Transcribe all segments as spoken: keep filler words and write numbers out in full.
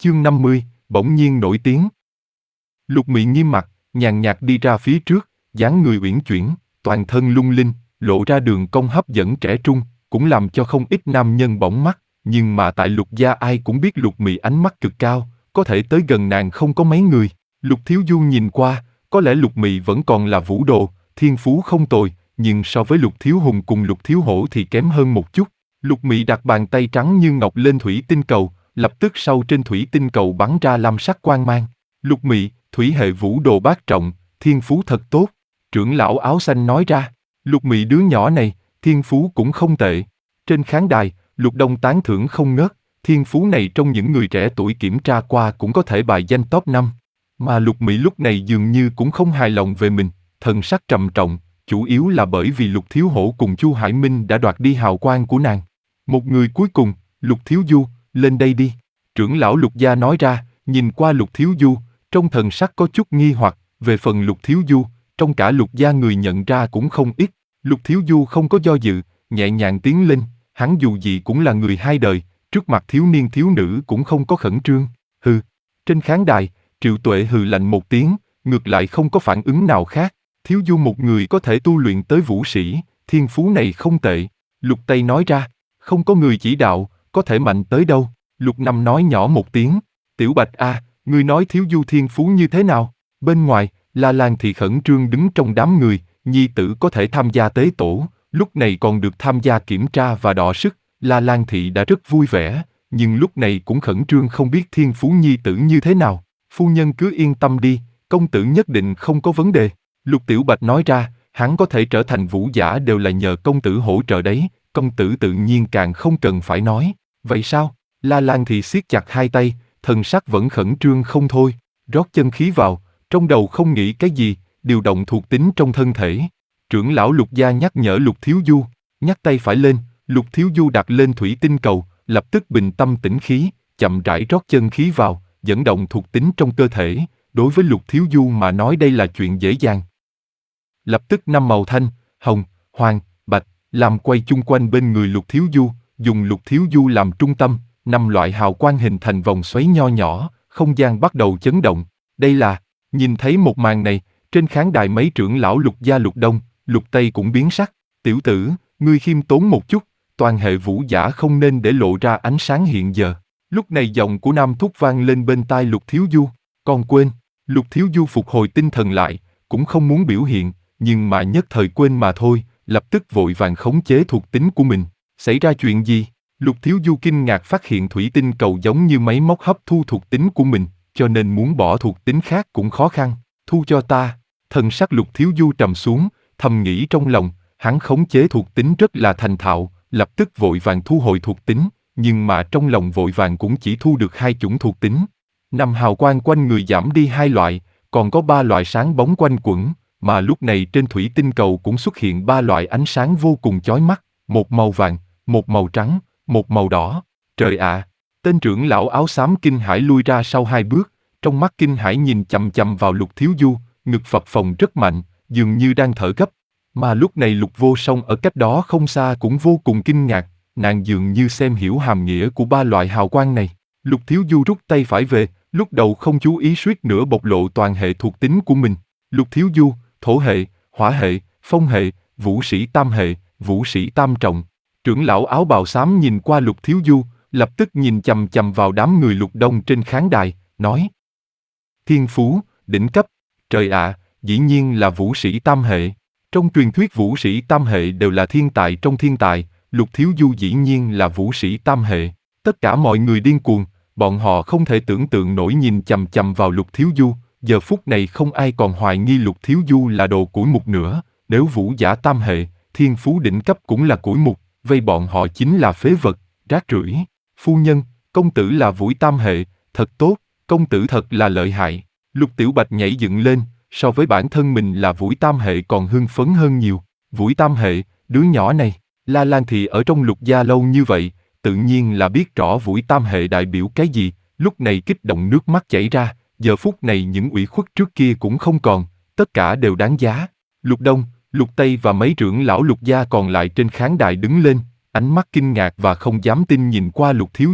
Chương năm mươi, bỗng nhiên nổi tiếng. Lục Mị nghiêm mặt, nhàn nhạt đi ra phía trước, dáng người uyển chuyển, toàn thân lung linh, lộ ra đường cong hấp dẫn trẻ trung, cũng làm cho không ít nam nhân bỏng mắt, nhưng mà tại Lục gia ai cũng biết Lục Mị ánh mắt cực cao, có thể tới gần nàng không có mấy người. Lục Thiếu Du nhìn qua, có lẽ Lục Mị vẫn còn là vũ đồ, thiên phú không tồi, nhưng so với Lục Thiếu Hùng cùng Lục Thiếu Hổ thì kém hơn một chút. Lục Mị đặt bàn tay trắng như ngọc lên thủy tinh cầu, lập tức sau trên thủy tinh cầu bắn ra lam sắc quang mang. Lục Mị, thủy hệ vũ đồ bát trọng, thiên phú thật tốt. Trưởng lão áo xanh nói ra. Lục Mị đứa nhỏ này, thiên phú cũng không tệ. Trên khán đài, Lục Đông tán thưởng không ngớt, thiên phú này trong những người trẻ tuổi kiểm tra qua cũng có thể bài danh top năm. Mà Lục Mị lúc này dường như cũng không hài lòng về mình, thần sắc trầm trọng, chủ yếu là bởi vì Lục Thiếu Hổ cùng Chu Hải Minh đã đoạt đi hào quang của nàng. Một người cuối cùng, Lục Thiếu Du, lên đây đi. Trưởng lão Lục gia nói ra, nhìn qua Lục Thiếu Du, trong thần sắc có chút nghi hoặc, về phần Lục Thiếu Du, trong cả Lục gia người nhận ra cũng không ít. Lục Thiếu Du không có do dự, nhẹ nhàng tiến lên, hắn dù gì cũng là người hai đời, trước mặt thiếu niên thiếu nữ cũng không có khẩn trương. Hừ. Trên khán đài, Triệu Tuệ hừ lạnh một tiếng, ngược lại không có phản ứng nào khác. Thiếu Du một người có thể tu luyện tới vũ sĩ, thiên phú này không tệ. Lục Tây nói ra, không có người chỉ đạo, có thể mạnh tới đâu. Lục Năm nói nhỏ một tiếng, Tiểu Bạch a, ngươi nói Thiếu Du thiên phú như thế nào? Bên ngoài, La Lan thì khẩn trương đứng trong đám người, nhi tử có thể tham gia tế tổ, lúc này còn được tham gia kiểm tra và đọ sức. La Lan thị đã rất vui vẻ, nhưng lúc này cũng khẩn trương không biết thiên phú nhi tử như thế nào. Phu nhân cứ yên tâm đi, công tử nhất định không có vấn đề. Lục Tiểu Bạch nói ra, hắn có thể trở thành vũ giả đều là nhờ công tử hỗ trợ đấy, công tử tự nhiên càng không cần phải nói. Vậy sao? La Lan thì siết chặt hai tay, thần sắc vẫn khẩn trương không thôi, rót chân khí vào, trong đầu không nghĩ cái gì, điều động thuộc tính trong thân thể. Trưởng lão Lục gia nhắc nhở Lục Thiếu Du, nhắc tay phải lên, Lục Thiếu Du đặt lên thủy tinh cầu, lập tức bình tâm tĩnh khí, chậm rãi rót chân khí vào, dẫn động thuộc tính trong cơ thể. Đối với Lục Thiếu Du mà nói đây là chuyện dễ dàng. Lập tức năm màu thanh, hồng, hoàng, bạch, làm quay chung quanh bên người Lục Thiếu Du, dùng Lục Thiếu Du làm trung tâm, năm loại hào quang hình thành vòng xoáy nho nhỏ, không gian bắt đầu chấn động. Đây là, nhìn thấy một màn này, trên khán đài mấy trưởng lão Lục gia Lục Đông, Lục Tây cũng biến sắc. Tiểu tử, ngươi khiêm tốn một chút, toàn hệ vũ giả không nên để lộ ra ánh sáng hiện giờ. Lúc này giọng của Nam Thúc vang lên bên tai Lục Thiếu Du. Còn quên, Lục Thiếu Du phục hồi tinh thần lại, cũng không muốn biểu hiện, nhưng mà nhất thời quên mà thôi, lập tức vội vàng khống chế thuộc tính của mình. Xảy ra chuyện gì? Lục Thiếu Du kinh ngạc phát hiện thủy tinh cầu giống như máy móc hấp thu thuộc tính của mình, cho nên muốn bỏ thuộc tính khác cũng khó khăn. Thu cho ta. Thần sắc Lục Thiếu Du trầm xuống, thầm nghĩ trong lòng, hắn khống chế thuộc tính rất là thành thạo, lập tức vội vàng thu hồi thuộc tính, nhưng mà trong lòng vội vàng cũng chỉ thu được hai chủng thuộc tính. Năm hào quang quanh người giảm đi hai loại, còn có ba loại sáng bóng quanh quẩn, mà lúc này trên thủy tinh cầu cũng xuất hiện ba loại ánh sáng vô cùng chói mắt, một màu vàng, một màu trắng, một màu đỏ. Trời ạ! À, tên trưởng lão áo xám kinh hãi lui ra sau hai bước, trong mắt kinh hãi nhìn chằm chằm vào Lục Thiếu Du, ngực phập phồng rất mạnh, dường như đang thở gấp. Mà lúc này Lục Vô Song ở cách đó không xa cũng vô cùng kinh ngạc, nàng dường như xem hiểu hàm nghĩa của ba loại hào quang này. Lục Thiếu Du rút tay phải về, lúc đầu không chú ý suýt nữa bộc lộ toàn hệ thuộc tính của mình. Lục Thiếu Du, thổ hệ, hỏa hệ, phong hệ, vũ sĩ tam hệ, vũ sĩ tam trọng. Trưởng lão áo bào xám nhìn qua Lục Thiếu Du, lập tức nhìn chằm chằm vào đám người Lục Đông trên khán đài, nói: Thiên phú, đỉnh cấp, trời ạ, à, dĩ nhiên là vũ sĩ tam hệ. Trong truyền thuyết vũ sĩ tam hệ đều là thiên tài trong thiên tài, Lục Thiếu Du dĩ nhiên là vũ sĩ tam hệ. Tất cả mọi người điên cuồng, bọn họ không thể tưởng tượng nổi nhìn chằm chằm vào Lục Thiếu Du, giờ phút này không ai còn hoài nghi Lục Thiếu Du là đồ củi mục nữa, nếu vũ giả tam hệ, thiên phú đỉnh cấp cũng là củi mục, vây bọn họ chính là phế vật, rác rưởi. Phu nhân, công tử là vũ tam hệ, thật tốt, công tử thật là lợi hại. Lục Tiểu Bạch nhảy dựng lên, so với bản thân mình là vũ tam hệ còn hưng phấn hơn nhiều. Vũ tam hệ, đứa nhỏ này, La Lan thì ở trong Lục gia lâu như vậy, tự nhiên là biết rõ vũ tam hệ đại biểu cái gì, lúc này kích động nước mắt chảy ra, giờ phút này những ủy khuất trước kia cũng không còn, tất cả đều đáng giá. Lục Đông, Lục Tây và mấy trưởng lão Lục gia còn lại trên khán đài đứng lên, ánh mắt kinh ngạc và không dám tin nhìn qua Lục Thiếu Du,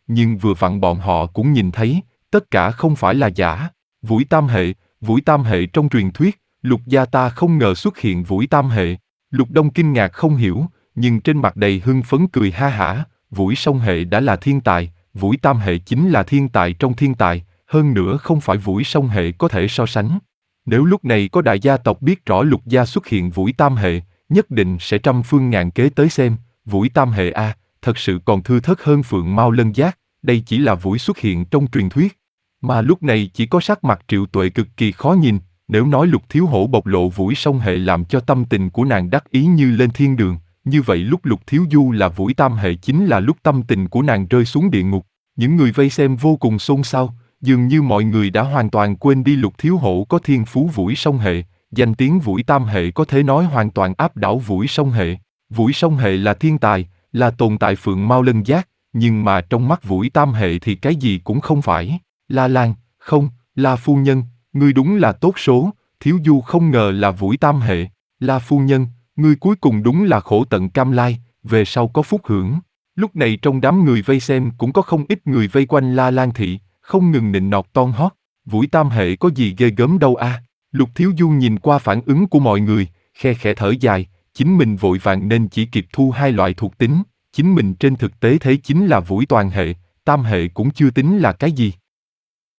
nhưng vừa vặn bọn họ cũng nhìn thấy, tất cả không phải là giả. Vũi tam hệ, vũi tam hệ trong truyền thuyết, Lục gia ta không ngờ xuất hiện vũi tam hệ. Lục Đông kinh ngạc không hiểu, nhưng trên mặt đầy hưng phấn cười ha hả, vũi song hệ đã là thiên tài, vũi tam hệ chính là thiên tài trong thiên tài, hơn nữa không phải vũi song hệ có thể so sánh. Nếu lúc này có đại gia tộc biết rõ Lục gia xuất hiện vũi tam hệ, nhất định sẽ trăm phương ngàn kế tới xem, vũi tam hệ a, thật sự còn thưa thớt hơn Phượng Mao Lân Giác, đây chỉ là vũi xuất hiện trong truyền thuyết. Mà lúc này chỉ có sắc mặt Triệu Tuệ cực kỳ khó nhìn, nếu nói Lục Thiếu Hổ bộc lộ vũi song hệ làm cho tâm tình của nàng đắc ý như lên thiên đường, như vậy lúc Lục Thiếu Du là vũi tam hệ chính là lúc tâm tình của nàng rơi xuống địa ngục. Những người vây xem vô cùng xôn xao, dường như mọi người đã hoàn toàn quên đi Lục Thiếu Hổ có thiên phú vũi song hệ, danh tiếng vũi tam hệ có thể nói hoàn toàn áp đảo vũi song hệ. Vũi song hệ là thiên tài, là tồn tại Phượng Mao Lân Giác, nhưng mà trong mắt vũi tam hệ thì cái gì cũng không phải. La Lan, không, La phu nhân, ngươi đúng là tốt số, Thiếu Du không ngờ là vũi tam hệ. La phu nhân, ngươi cuối cùng đúng là khổ tận cam lai, về sau có phúc hưởng. Lúc này trong đám người vây xem cũng có không ít người vây quanh La Lan thị, không ngừng nịnh nọt toan hót, vũi tam hệ có gì ghê gớm đâu a. À. Lục Thiếu Du nhìn qua phản ứng của mọi người, khe khẽ thở dài, chính mình vội vàng nên chỉ kịp thu hai loại thuộc tính, chính mình trên thực tế thấy chính là vũi toàn hệ, tam hệ cũng chưa tính là cái gì.